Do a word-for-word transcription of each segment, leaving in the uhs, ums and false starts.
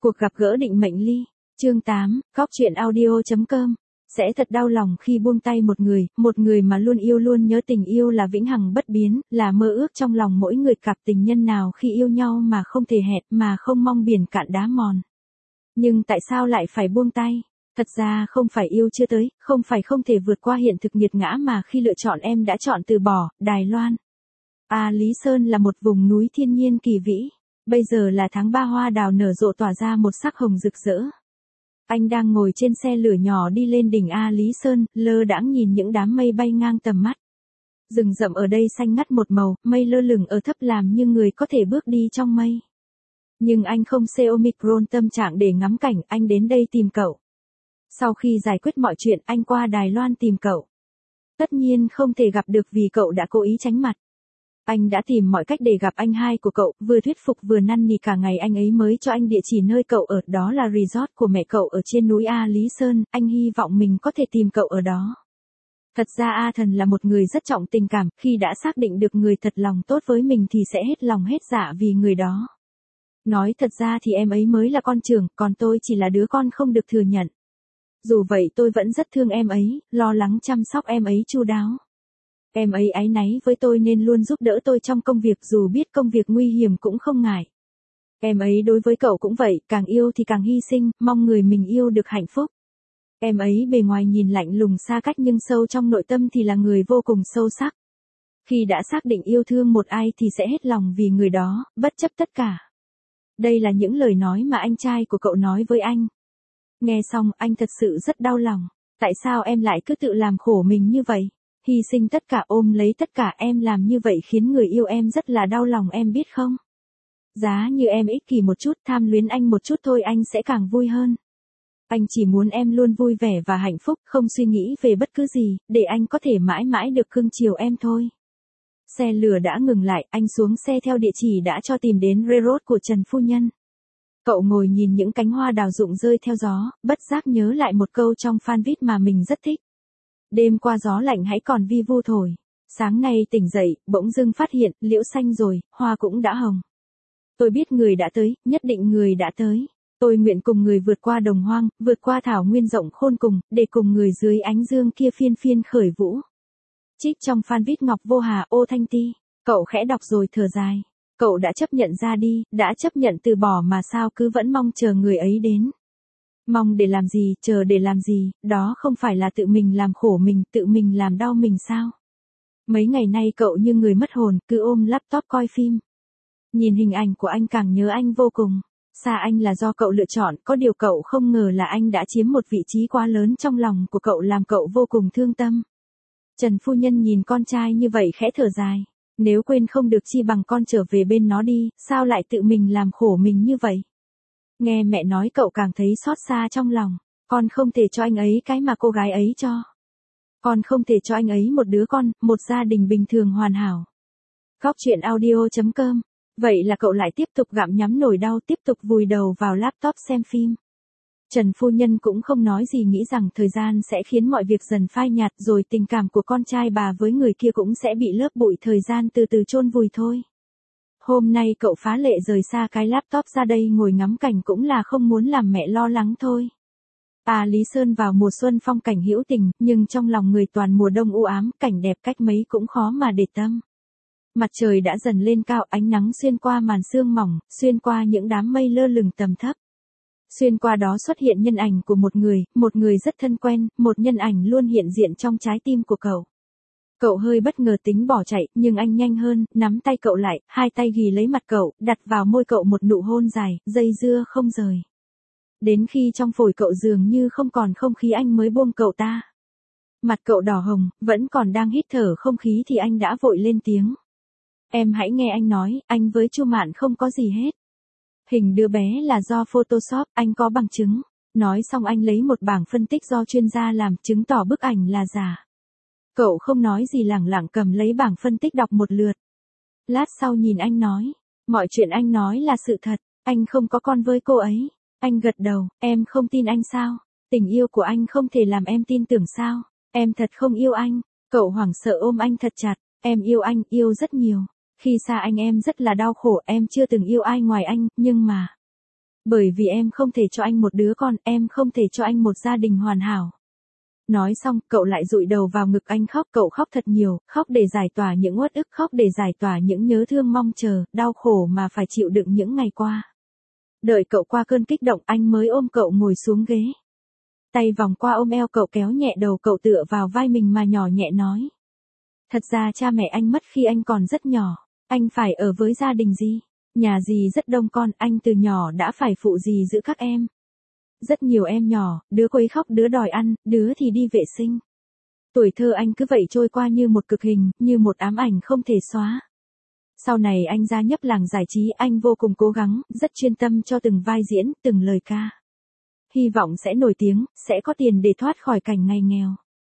Cuộc gặp gỡ định mệnh ly. Chương tám, Góc truyện audio chấm com. Sẽ thật đau lòng khi buông tay một người, một người mà luôn yêu luôn nhớ. Tình yêu là vĩnh hằng bất biến, là mơ ước trong lòng mỗi người. Cặp tình nhân nào khi yêu nhau mà không thể hẹn, mà không mong biển cạn đá mòn. Nhưng tại sao lại phải buông tay? Thật ra không phải yêu chưa tới, không phải không thể vượt qua hiện thực nghiệt ngã, mà khi lựa chọn em đã chọn từ bỏ. Đài Loan. A Lý Sơn là một vùng núi thiên nhiên kỳ vĩ. Bây giờ là tháng ba, hoa đào nở rộ tỏa ra một sắc hồng rực rỡ. Anh đang ngồi trên xe lửa nhỏ đi lên đỉnh A Lý Sơn, lơ đãng nhìn những đám mây bay ngang tầm mắt. Rừng rậm ở đây xanh ngắt một màu, mây lơ lửng ở thấp làm như người có thể bước đi trong mây. Nhưng anh không xê Omicron tâm trạng để ngắm cảnh, anh đến đây tìm cậu. Sau khi giải quyết mọi chuyện, anh qua Đài Loan tìm cậu. Tất nhiên không thể gặp được vì cậu đã cố ý tránh mặt. Anh đã tìm mọi cách để gặp anh hai của cậu, vừa thuyết phục vừa năn nỉ cả ngày anh ấy mới cho anh địa chỉ nơi cậu ở, đó là resort của mẹ cậu ở trên núi A Lý Sơn, anh hy vọng mình có thể tìm cậu ở đó. Thật ra A Thần là một người rất trọng tình cảm, khi đã xác định được người thật lòng tốt với mình thì sẽ hết lòng hết dạ vì người đó. Nói thật ra thì em ấy mới là con trưởng, còn tôi chỉ là đứa con không được thừa nhận. Dù vậy tôi vẫn rất thương em ấy, lo lắng chăm sóc em ấy chu đáo. Em ấy áy náy với tôi nên luôn giúp đỡ tôi trong công việc, dù biết công việc nguy hiểm cũng không ngại. Em ấy đối với cậu cũng vậy, càng yêu thì càng hy sinh, mong người mình yêu được hạnh phúc. Em ấy bề ngoài nhìn lạnh lùng xa cách nhưng sâu trong nội tâm thì là người vô cùng sâu sắc. Khi đã xác định yêu thương một ai thì sẽ hết lòng vì người đó, bất chấp tất cả. Đây là những lời nói mà anh trai của cậu nói với anh. Nghe xong anh thật sự rất đau lòng. Tại sao em lại cứ tự làm khổ mình như vậy? Hy sinh tất cả, ôm lấy tất cả, em làm như vậy khiến người yêu em rất là đau lòng, em biết không? Giá như em ích kỷ một chút, tham luyến anh một chút thôi, anh sẽ càng vui hơn. Anh chỉ muốn em luôn vui vẻ và hạnh phúc, không suy nghĩ về bất cứ gì, để anh có thể mãi mãi được cưng chiều em thôi. Xe lửa đã ngừng lại, anh xuống xe theo địa chỉ đã cho tìm đến resort của Trần Phu Nhân. Cậu ngồi nhìn những cánh hoa đào rụng rơi theo gió, bất giác nhớ lại một câu trong fanviết mà mình rất thích. Đêm qua gió lạnh hãy còn vi vu thổi. Sáng nay tỉnh dậy, bỗng dưng phát hiện, liễu xanh rồi, hoa cũng đã hồng. Tôi biết người đã tới, nhất định người đã tới. Tôi nguyện cùng người vượt qua đồng hoang, vượt qua thảo nguyên rộng khôn cùng, để cùng người dưới ánh dương kia phiên phiên khởi vũ. Trích trong fanviết Ngọc Vô Hà, ô Thanh Ti. Cậu khẽ đọc rồi thở dài. Cậu đã chấp nhận ra đi, đã chấp nhận từ bỏ mà sao cứ vẫn mong chờ người ấy đến. Mong để làm gì, chờ để làm gì, đó không phải là tự mình làm khổ mình, tự mình làm đau mình sao? Mấy ngày nay cậu như người mất hồn, cứ ôm laptop coi phim. Nhìn hình ảnh của anh càng nhớ anh vô cùng. Xa anh là do cậu lựa chọn, có điều cậu không ngờ là anh đã chiếm một vị trí quá lớn trong lòng của cậu, làm cậu vô cùng thương tâm. Trần Phu Nhân nhìn con trai như vậy khẽ thở dài. Nếu quên không được chi bằng con trở về bên nó đi, sao lại tự mình làm khổ mình như vậy? Nghe mẹ nói cậu càng thấy xót xa trong lòng. Con không thể cho anh ấy cái mà cô gái ấy cho. Con không thể cho anh ấy một đứa con, một gia đình bình thường hoàn hảo. Góc truyện audio chấm com. Vậy là cậu lại tiếp tục gặm nhắm nỗi đau, tiếp tục vùi đầu vào laptop xem phim. Trần Phu Nhân cũng không nói gì, nghĩ rằng thời gian sẽ khiến mọi việc dần phai nhạt, rồi tình cảm của con trai bà với người kia cũng sẽ bị lớp bụi thời gian từ từ chôn vùi thôi. Hôm nay cậu phá lệ rời xa cái laptop ra đây ngồi ngắm cảnh cũng là không muốn làm mẹ lo lắng thôi. A Lý Sơn vào mùa xuân phong cảnh hữu tình, nhưng trong lòng người toàn mùa đông u ám, cảnh đẹp cách mấy cũng khó mà để tâm. Mặt trời đã dần lên cao, ánh nắng xuyên qua màn sương mỏng, xuyên qua những đám mây lơ lửng tầm thấp. Xuyên qua đó xuất hiện nhân ảnh của một người, một người rất thân quen, một nhân ảnh luôn hiện diện trong trái tim của cậu. Cậu hơi bất ngờ tính bỏ chạy, nhưng anh nhanh hơn, nắm tay cậu lại, hai tay ghì lấy mặt cậu, đặt vào môi cậu một nụ hôn dài, dây dưa không rời. Đến khi trong phổi cậu dường như không còn không khí anh mới buông cậu ta. Mặt cậu đỏ hồng, vẫn còn đang hít thở không khí thì anh đã vội lên tiếng. Em hãy nghe anh nói, anh với Chu Mạn không có gì hết. Hình đứa bé là do Photoshop, anh có bằng chứng. Nói xong anh lấy một bảng phân tích do chuyên gia làm, chứng tỏ bức ảnh là giả. Cậu không nói gì, lẳng lặng cầm lấy bảng phân tích đọc một lượt. Lát sau nhìn anh nói, mọi chuyện anh nói là sự thật, anh không có con với cô ấy. Anh gật đầu, em không tin anh sao? Tình yêu của anh không thể làm em tin tưởng sao? Em thật không yêu anh. Cậu hoảng sợ ôm anh thật chặt, em yêu anh, yêu rất nhiều. Khi xa anh em rất là đau khổ, em chưa từng yêu ai ngoài anh, nhưng mà... Bởi vì em không thể cho anh một đứa con, em không thể cho anh một gia đình hoàn hảo. Nói xong, cậu lại dụi đầu vào ngực anh khóc, cậu khóc thật nhiều, khóc để giải tỏa những uất ức, khóc để giải tỏa những nhớ thương mong chờ, đau khổ mà phải chịu đựng những ngày qua. Đợi cậu qua cơn kích động, anh mới ôm cậu ngồi xuống ghế. Tay vòng qua ôm eo cậu, kéo nhẹ đầu cậu tựa vào vai mình mà nhỏ nhẹ nói. Thật ra cha mẹ anh mất khi anh còn rất nhỏ, anh phải ở với gia đình dì. Nhà dì rất đông con, anh từ nhỏ đã phải phụ dì giữ các em. Rất nhiều em nhỏ, đứa quấy khóc, đứa đòi ăn, đứa thì đi vệ sinh. Tuổi thơ anh cứ vậy trôi qua như một cực hình, như một ám ảnh không thể xóa. Sau này anh gia nhập làng giải trí, anh vô cùng cố gắng, rất chuyên tâm cho từng vai diễn, từng lời ca. Hy vọng sẽ nổi tiếng, sẽ có tiền để thoát khỏi cảnh ngày nghèo.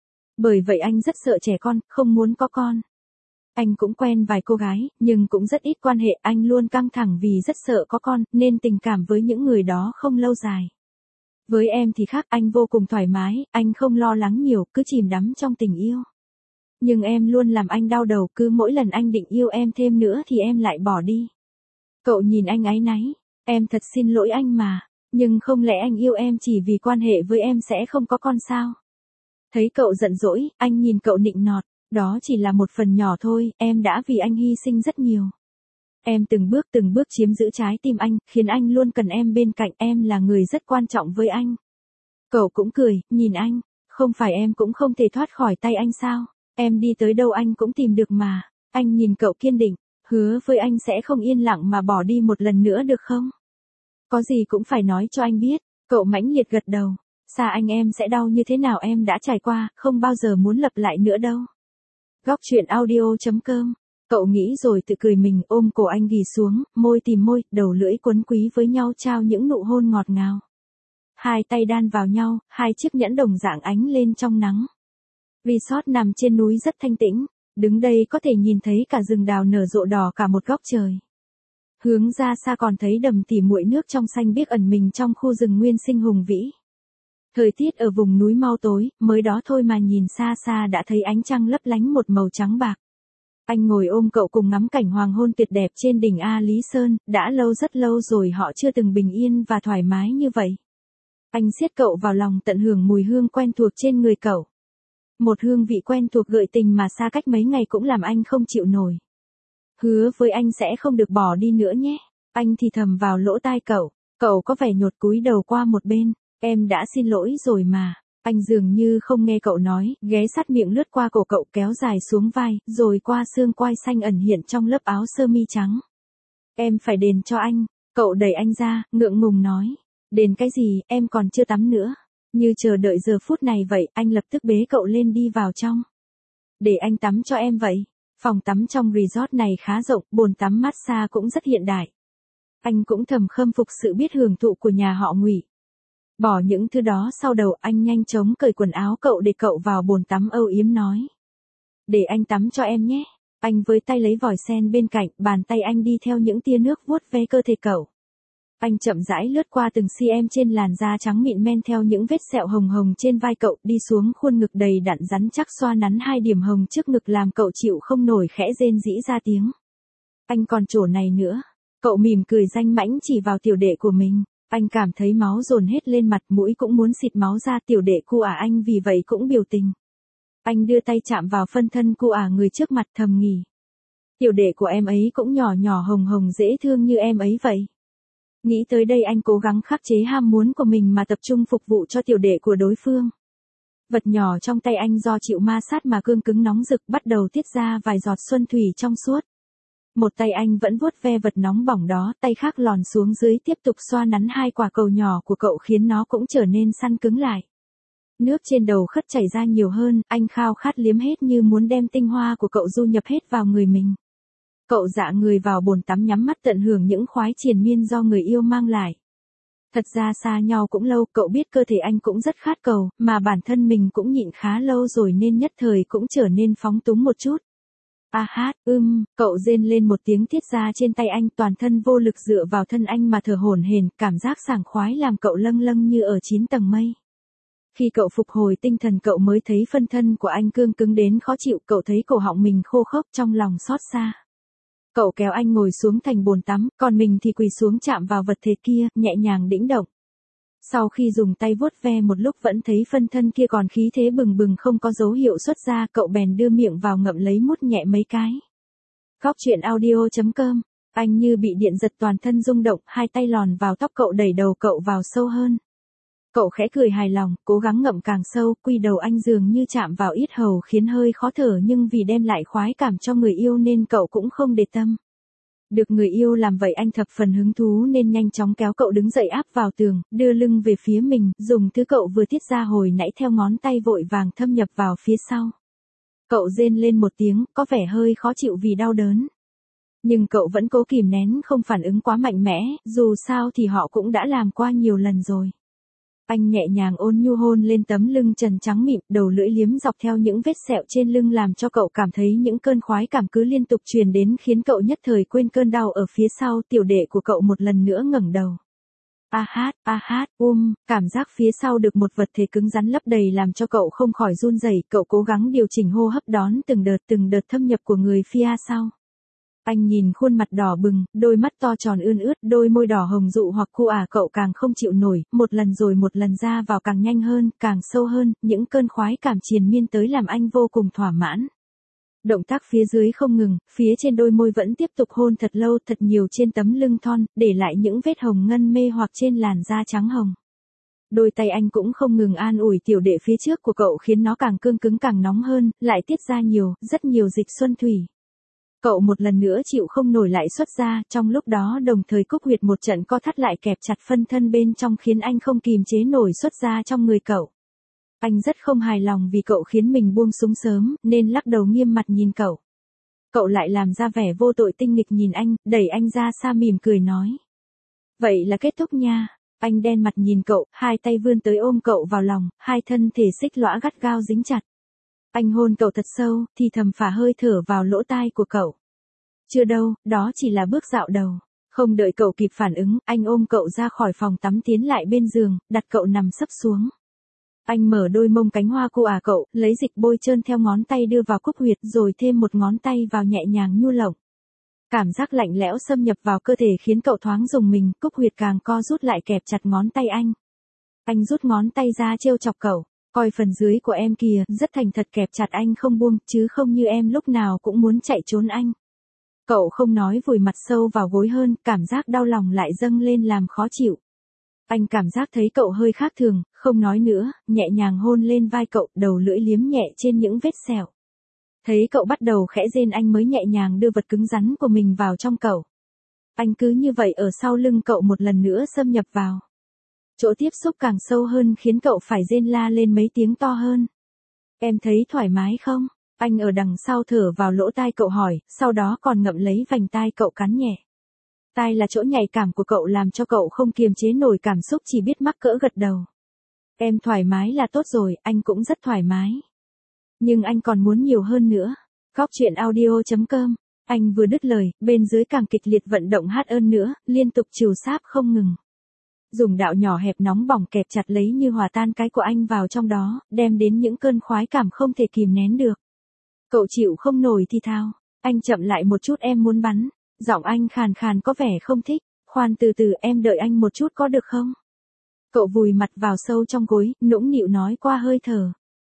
Bởi vậy anh rất sợ trẻ con, không muốn có con. Anh cũng quen vài cô gái, nhưng cũng rất ít quan hệ, anh luôn căng thẳng vì rất sợ có con, nên tình cảm với những người đó không lâu dài. Với em thì khác, anh vô cùng thoải mái, anh không lo lắng nhiều, cứ chìm đắm trong tình yêu. Nhưng em luôn làm anh đau đầu, cứ mỗi lần anh định yêu em thêm nữa thì em lại bỏ đi. Cậu nhìn anh áy náy, em thật xin lỗi anh mà, nhưng không lẽ anh yêu em chỉ vì quan hệ với em sẽ không có con sao? Thấy cậu giận dỗi, anh nhìn cậu nịnh nọt, đó chỉ là một phần nhỏ thôi, em đã vì anh hy sinh rất nhiều. Em từng bước từng bước chiếm giữ trái tim anh, khiến anh luôn cần em bên cạnh, em là người rất quan trọng với anh. Cậu cũng cười, nhìn anh, không phải em cũng không thể thoát khỏi tay anh sao, em đi tới đâu anh cũng tìm được mà. Anh nhìn cậu kiên định, hứa với anh sẽ không yên lặng mà bỏ đi một lần nữa được không? Có gì cũng phải nói cho anh biết, cậu mãnh liệt gật đầu, xa anh em sẽ đau như thế nào em đã trải qua, không bao giờ muốn lặp lại nữa đâu. Góc truyện audio chấm com. Cậu nghĩ rồi tự cười mình, ôm cổ anh ghì xuống, môi tìm môi, đầu lưỡi quấn quý với nhau trao những nụ hôn ngọt ngào. Hai tay đan vào nhau, hai chiếc nhẫn đồng dạng ánh lên trong nắng. Resort nằm trên núi rất thanh tĩnh, đứng đây có thể nhìn thấy cả rừng đào nở rộ đỏ cả một góc trời. Hướng ra xa còn thấy đầm tỉ muội nước trong xanh biếc ẩn mình trong khu rừng nguyên sinh hùng vĩ. Thời tiết ở vùng núi mau tối, mới đó thôi mà nhìn xa xa đã thấy ánh trăng lấp lánh một màu trắng bạc. Anh ngồi ôm cậu cùng ngắm cảnh hoàng hôn tuyệt đẹp trên đỉnh A Lý Sơn, đã lâu rất lâu rồi họ chưa từng bình yên và thoải mái như vậy. Anh siết cậu vào lòng tận hưởng mùi hương quen thuộc trên người cậu. Một hương vị quen thuộc gợi tình mà xa cách mấy ngày cũng làm anh không chịu nổi. Hứa với anh sẽ không được bỏ đi nữa nhé. Anh thì thầm vào lỗ tai cậu, cậu có vẻ nhột cúi đầu qua một bên, em đã xin lỗi rồi mà. Anh dường như không nghe cậu nói, ghé sát miệng lướt qua cổ cậu kéo dài xuống vai, rồi qua xương quai xanh ẩn hiện trong lớp áo sơ mi trắng. Em phải đền cho anh, cậu đẩy anh ra, ngượng ngùng nói. Đền cái gì, em còn chưa tắm nữa. Như chờ đợi giờ phút này vậy, anh lập tức bế cậu lên đi vào trong. Để anh tắm cho em vậy. Phòng tắm trong resort này khá rộng, bồn tắm massage cũng rất hiện đại. Anh cũng thầm khâm phục sự biết hưởng thụ của nhà họ Ngụy. Bỏ những thứ đó sau đầu, anh nhanh chóng cởi quần áo cậu để cậu vào bồn tắm âu yếm nói. Để anh tắm cho em nhé. Anh với tay lấy vòi sen bên cạnh, bàn tay anh đi theo những tia nước vuốt ve cơ thể cậu. Anh chậm rãi lướt qua từng cm trên làn da trắng mịn men theo những vết sẹo hồng hồng trên vai cậu, đi xuống khuôn ngực đầy đặn rắn chắc, xoa nắn hai điểm hồng trước ngực làm cậu chịu không nổi khẽ rên rỉ ra tiếng. Anh còn chỗ này nữa. Cậu mỉm cười danh mãnh chỉ vào tiểu đệ của mình. Anh cảm thấy máu dồn hết lên mặt, mũi cũng muốn xịt máu ra, tiểu đệ cu ả anh vì vậy cũng biểu tình. Anh đưa tay chạm vào phân thân cu ả người trước mặt thầm nghỉ. Tiểu đệ của em ấy cũng nhỏ nhỏ hồng hồng dễ thương như em ấy vậy. Nghĩ tới đây anh cố gắng khắc chế ham muốn của mình mà tập trung phục vụ cho tiểu đệ của đối phương. Vật nhỏ trong tay anh do chịu ma sát mà cương cứng nóng rực bắt đầu tiết ra vài giọt xuân thủy trong suốt. Một tay anh vẫn vuốt ve vật nóng bỏng đó, tay khác lòn xuống dưới tiếp tục xoa nắn hai quả cầu nhỏ của cậu khiến nó cũng trở nên săn cứng lại. Nước trên đầu khất chảy ra nhiều hơn, anh khao khát liếm hết như muốn đem tinh hoa của cậu du nhập hết vào người mình. Cậu dạ người vào bồn tắm nhắm mắt tận hưởng những khoái triền miên do người yêu mang lại. Thật ra xa nhau cũng lâu, cậu biết cơ thể anh cũng rất khát cầu, mà bản thân mình cũng nhịn khá lâu rồi nên nhất thời cũng trở nên phóng túng một chút. A hát, ưm, cậu rên lên một tiếng tiết ra trên tay anh, toàn thân vô lực dựa vào thân anh mà thở hổn hển, cảm giác sảng khoái làm cậu lâng lâng như ở chín tầng mây. Khi cậu phục hồi tinh thần cậu mới thấy phân thân của anh cương cứng đến khó chịu, cậu thấy cổ họng mình khô khốc trong lòng xót xa. Cậu kéo anh ngồi xuống thành bồn tắm, còn mình thì quỳ xuống chạm vào vật thể kia, nhẹ nhàng đĩnh động. Sau khi dùng tay vuốt ve một lúc vẫn thấy phân thân kia còn khí thế bừng bừng không có dấu hiệu xuất ra, cậu bèn đưa miệng vào ngậm lấy mút nhẹ mấy cái. Góc truyện audio chấm com, anh như bị điện giật toàn thân rung động, hai tay lòn vào tóc cậu đẩy đầu cậu vào sâu hơn. Cậu khẽ cười hài lòng, cố gắng ngậm càng sâu, quy đầu anh dường như chạm vào yết hầu khiến hơi khó thở nhưng vì đem lại khoái cảm cho người yêu nên cậu cũng không để tâm. Được người yêu làm vậy anh thập phần hứng thú nên nhanh chóng kéo cậu đứng dậy áp vào tường, đưa lưng về phía mình, dùng thứ cậu vừa tiết ra hồi nãy theo ngón tay vội vàng thâm nhập vào phía sau. Cậu rên lên một tiếng, có vẻ hơi khó chịu vì đau đớn. Nhưng cậu vẫn cố kìm nén không phản ứng quá mạnh mẽ, dù sao thì họ cũng đã làm qua nhiều lần rồi. Anh nhẹ nhàng ôn nhu hôn lên tấm lưng trần trắng mịn, đầu lưỡi liếm dọc theo những vết sẹo trên lưng làm cho cậu cảm thấy những cơn khoái cảm cứ liên tục truyền đến khiến cậu nhất thời quên cơn đau ở phía sau. Tiểu đệ của cậu một lần nữa ngẩng đầu. A hát, a hát, um, cảm giác phía sau được một vật thể cứng rắn lấp đầy làm cho cậu không khỏi run rẩy. Cậu cố gắng điều chỉnh hô hấp đón từng đợt từng đợt thâm nhập của người phía sau. Anh nhìn khuôn mặt đỏ bừng, đôi mắt to tròn ươn ướt, đôi môi đỏ hồng dụ hoặc khu ả cậu càng không chịu nổi, một lần rồi một lần ra vào càng nhanh hơn, càng sâu hơn, những cơn khoái cảm triền miên tới làm anh vô cùng thỏa mãn. Động tác phía dưới không ngừng, phía trên đôi môi vẫn tiếp tục hôn thật lâu thật nhiều trên tấm lưng thon, để lại những vết hồng ngân mê hoặc trên làn da trắng hồng. Đôi tay anh cũng không ngừng an ủi tiểu đệ phía trước của cậu khiến nó càng cương cứng càng nóng hơn, lại tiết ra nhiều, rất nhiều dịch xuân thủy. Cậu một lần nữa chịu không nổi lại xuất ra, trong lúc đó đồng thời Cúc huyệt một trận co thắt lại kẹp chặt phân thân bên trong khiến anh không kìm chế nổi xuất ra trong người cậu. Anh rất không hài lòng vì cậu khiến mình buông súng sớm, nên lắc đầu nghiêm mặt nhìn cậu. Cậu lại làm ra vẻ vô tội tinh nghịch nhìn anh, đẩy anh ra xa mỉm cười nói. Vậy là kết thúc nha. Anh đen mặt nhìn cậu, hai tay vươn tới ôm cậu vào lòng, hai thân thể xích lõa gắt gao dính chặt. Anh hôn cậu thật sâu, thì thầm phả hơi thở vào lỗ tai của cậu. Chưa đâu, đó chỉ là bước dạo đầu. Không đợi cậu kịp phản ứng, anh ôm cậu ra khỏi phòng tắm tiến lại bên giường, đặt cậu nằm sấp xuống. Anh mở đôi mông cánh hoa cô à cậu, lấy dịch bôi trơn theo ngón tay đưa vào cúc huyệt rồi thêm một ngón tay vào nhẹ nhàng nhu lộng. Cảm giác lạnh lẽo xâm nhập vào cơ thể khiến cậu thoáng rùng mình, cúc huyệt càng co rút lại kẹp chặt ngón tay anh. Anh rút ngón tay ra trêu chọc cậu. Coi phần dưới của em kìa, rất thành thật kẹp chặt anh không buông, chứ không như em lúc nào cũng muốn chạy trốn anh. Cậu không nói vùi mặt sâu vào gối hơn, cảm giác đau lòng lại dâng lên làm khó chịu. Anh cảm giác thấy cậu hơi khác thường, không nói nữa, nhẹ nhàng hôn lên vai cậu, đầu lưỡi liếm nhẹ trên những vết sẹo. Thấy cậu bắt đầu khẽ rên anh mới nhẹ nhàng đưa vật cứng rắn của mình vào trong cậu. Anh cứ như vậy ở sau lưng cậu một lần nữa xâm nhập vào. Chỗ tiếp xúc càng sâu hơn khiến cậu phải rên la lên mấy tiếng to hơn. Em thấy thoải mái không? Anh ở đằng sau thở vào lỗ tai cậu hỏi, sau đó còn ngậm lấy vành tai cậu cắn nhẹ. Tai là chỗ nhạy cảm của cậu làm cho cậu không kiềm chế nổi cảm xúc chỉ biết mắc cỡ gật đầu. Em thoải mái là tốt rồi, anh cũng rất thoải mái. Nhưng anh còn muốn nhiều hơn nữa. Góc truyện audio chấm com. Anh vừa đứt lời, bên dưới càng kịch liệt vận động hát ơn nữa, liên tục trìu sáp không ngừng. Dùng đạo nhỏ hẹp nóng bỏng kẹp chặt lấy như hòa tan cái của anh vào trong đó, đem đến những cơn khoái cảm không thể kìm nén được. Cậu chịu không nổi thì thao. Anh chậm lại một chút em muốn bắn. Giọng anh khàn khàn có vẻ không thích. Khoan từ từ em đợi anh một chút có được không? Cậu vùi mặt vào sâu trong gối, nũng nịu nói qua hơi thở.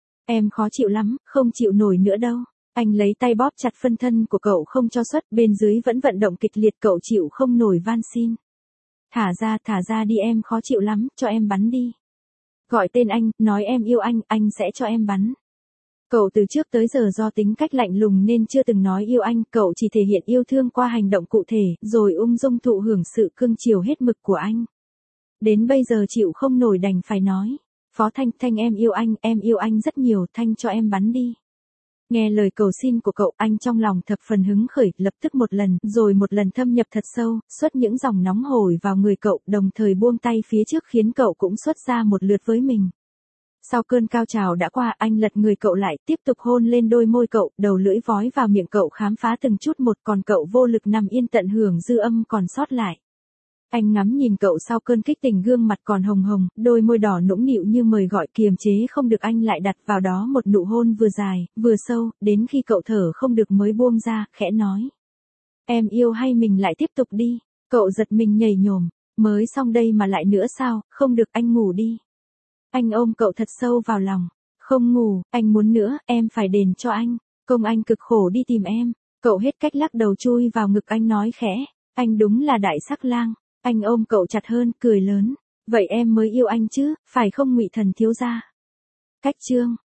Em khó chịu lắm, không chịu nổi nữa đâu. Anh lấy tay bóp chặt phân thân của cậu không cho xuất, bên dưới vẫn vận động kịch liệt cậu chịu không nổi van xin. Thả ra, thả ra đi em khó chịu lắm, cho em bắn đi. Gọi tên anh, nói em yêu anh, anh sẽ cho em bắn. Cậu từ trước tới giờ do tính cách lạnh lùng nên chưa từng nói yêu anh, cậu chỉ thể hiện yêu thương qua hành động cụ thể, rồi ung dung thụ hưởng sự cưng chiều hết mực của anh. Đến bây giờ chịu không nổi đành phải nói. Phó Thanh, Thanh em yêu anh, em yêu anh rất nhiều, Thanh cho em bắn đi. Nghe lời cầu xin của cậu, anh trong lòng thập phần hứng khởi, lập tức một lần, rồi một lần thâm nhập thật sâu, xuất những dòng nóng hổi vào người cậu, đồng thời buông tay phía trước khiến cậu cũng xuất ra một lượt với mình. Sau cơn cao trào đã qua, anh lật người cậu lại, tiếp tục hôn lên đôi môi cậu, đầu lưỡi vói vào miệng cậu khám phá từng chút một, còn cậu vô lực nằm yên tận hưởng dư âm còn sót lại. Anh ngắm nhìn cậu sau cơn kích tình gương mặt còn hồng hồng, đôi môi đỏ nũng nịu như mời gọi kiềm chế không được anh lại đặt vào đó một nụ hôn vừa dài, vừa sâu, đến khi cậu thở không được mới buông ra, khẽ nói. Em yêu hay mình lại tiếp tục đi? Cậu giật mình nhảy nhổm, mới xong đây mà lại nữa sao, không được anh ngủ đi. Anh ôm cậu thật sâu vào lòng. Không ngủ, anh muốn nữa, em phải đền cho anh. Công anh cực khổ đi tìm em. Cậu hết cách lắc đầu chui vào ngực anh nói khẽ. Anh đúng là đại sắc lang. Anh ôm cậu chặt hơn, cười lớn. Vậy em mới yêu anh chứ, phải không Ngụy Thần thiếu gia? Cách chương